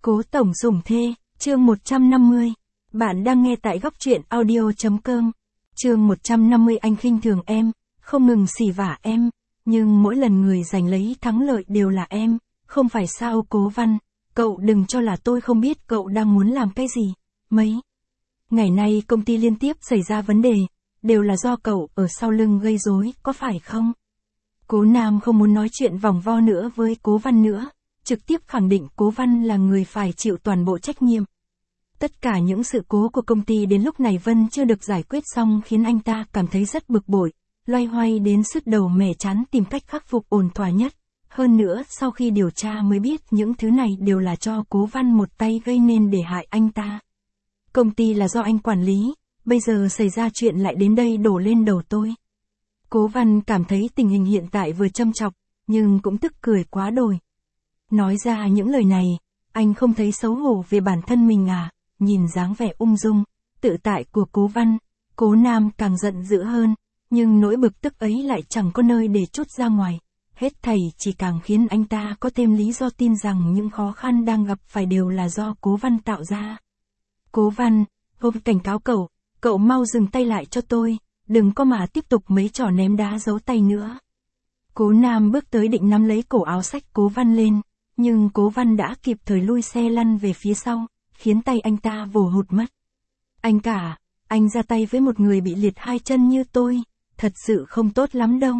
Cố tổng sủng thê, chương 150. Bạn đang nghe tại góc truyện audio.com. Chương 150. Anh khinh thường em, không ngừng xỉ vả em, nhưng mỗi lần người giành lấy thắng lợi đều là em, không phải sao Cố Văn, cậu đừng cho là tôi không biết cậu đang muốn làm cái gì. Mấy ngày nay công ty liên tiếp xảy ra vấn đề, đều là do cậu ở sau lưng gây rối, có phải không? Cố Nam không muốn nói chuyện vòng vo nữa với Cố Văn nữa, trực tiếp khẳng định Cố Văn là người phải chịu toàn bộ trách nhiệm. Tất cả những sự cố của công ty đến lúc này vẫn chưa được giải quyết xong khiến anh ta cảm thấy rất bực bội, loay hoay đến sứt đầu mẻ chán tìm cách khắc phục ổn thỏa nhất. Hơn nữa sau khi điều tra mới biết những thứ này đều là cho Cố Văn một tay gây nên để hại anh ta. Công ty là do anh quản lý, bây giờ xảy ra chuyện lại đến đây đổ lên đầu tôi. Cố Văn cảm thấy tình hình hiện tại vừa châm chọc, nhưng cũng tức cười quá đồi. Nói ra những lời này, anh không thấy xấu hổ về bản thân mình à? Nhìn dáng vẻ ung dung, tự tại của Cố Văn, Cố Nam càng giận dữ hơn, nhưng nỗi bực tức ấy lại chẳng có nơi để trút ra ngoài. Hết thảy chỉ càng khiến anh ta có thêm lý do tin rằng những khó khăn đang gặp phải đều là do Cố Văn tạo ra. Cố Văn, hôm cảnh cáo cậu mau dừng tay lại cho tôi, đừng có mà tiếp tục mấy trò ném đá giấu tay nữa. Cố Nam bước tới định nắm lấy cổ áo xách Cố Văn lên, nhưng Cố Văn đã kịp thời lui xe lăn về phía sau, khiến tay anh ta vồ hụt mất. Anh ra tay với một người bị liệt hai chân như tôi, thật sự không tốt lắm đâu.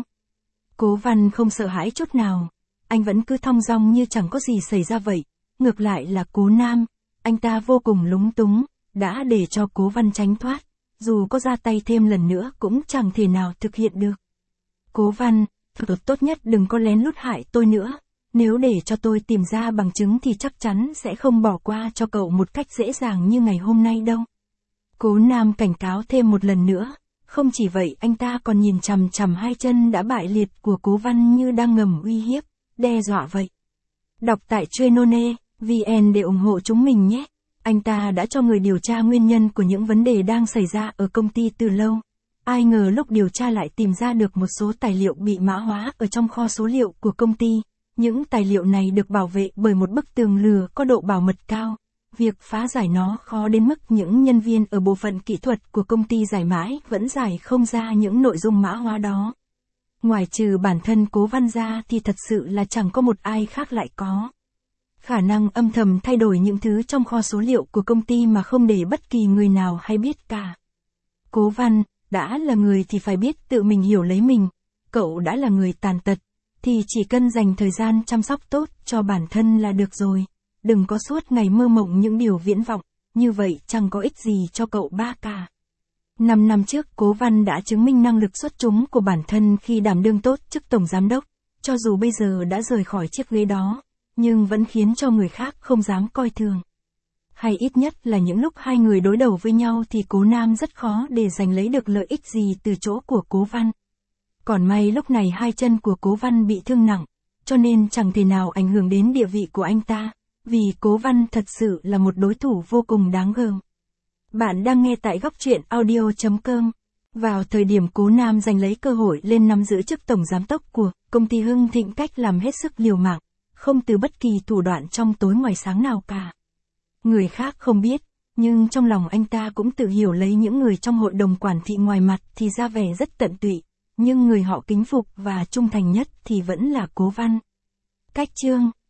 Cố Văn không sợ hãi chút nào, anh vẫn cứ thong dong như chẳng có gì xảy ra vậy. Ngược lại là Cố Nam, anh ta vô cùng lúng túng, đã để cho Cố Văn tránh thoát, dù có ra tay thêm lần nữa cũng chẳng thể nào thực hiện được. Cố Văn, tốt nhất đừng có lén lút hại tôi nữa, nếu để cho tôi tìm ra bằng chứng thì chắc chắn sẽ không bỏ qua cho cậu một cách dễ dàng như ngày hôm nay đâu. Cố Nam cảnh cáo thêm một lần nữa, không chỉ vậy anh ta còn nhìn chằm chằm hai chân đã bại liệt của Cố Văn như đang ngầm uy hiếp, đe dọa vậy. Đọc tại Trainone.vn để ủng hộ chúng mình nhé. Anh ta đã cho người điều tra nguyên nhân của những vấn đề đang xảy ra ở công ty từ lâu. Ai ngờ lúc điều tra lại tìm ra được một số tài liệu bị mã hóa ở trong kho số liệu của công ty. Những tài liệu này được bảo vệ bởi một bức tường lửa có độ bảo mật cao. Việc phá giải nó khó đến mức những nhân viên ở bộ phận kỹ thuật của công ty giải mãi vẫn giải không ra những nội dung mã hóa đó. Ngoài trừ bản thân Cố Văn ra thì thật sự là chẳng có một ai khác lại có khả năng âm thầm thay đổi những thứ trong kho số liệu của công ty mà không để bất kỳ người nào hay biết cả. Cố Văn, đã là người thì phải biết tự mình hiểu lấy mình. Cậu đã là người tàn tật, thì chỉ cần dành thời gian chăm sóc tốt cho bản thân là được rồi. Đừng có suốt ngày mơ mộng những điều viễn vọng, như vậy chẳng có ích gì cho cậu ba cả. 5 năm trước Cố Văn đã chứng minh năng lực xuất chúng của bản thân khi đảm đương tốt chức tổng giám đốc, cho dù bây giờ đã rời khỏi chiếc ghế đó, nhưng vẫn khiến cho người khác không dám coi thường. Hay ít nhất là những lúc hai người đối đầu với nhau thì Cố Nam rất khó để giành lấy được lợi ích gì từ chỗ của Cố Văn. Còn may lúc này hai chân của Cố Văn bị thương nặng, cho nên chẳng thể nào ảnh hưởng đến địa vị của anh ta, vì Cố Văn thật sự là một đối thủ vô cùng đáng gờm. Bạn đang nghe tại góc truyện audio.com. Vào thời điểm Cố Nam giành lấy cơ hội lên nắm giữ chức tổng giám đốc của công ty Hưng Thịnh cách làm hết sức liều mạng, không từ bất kỳ thủ đoạn trong tối ngoài sáng nào cả. Người khác không biết, nhưng trong lòng anh ta cũng tự hiểu lấy những người trong hội đồng quản trị ngoài mặt thì ra vẻ rất tận tụy, nhưng người họ kính phục và trung thành nhất thì vẫn là Cố Văn. Cách chương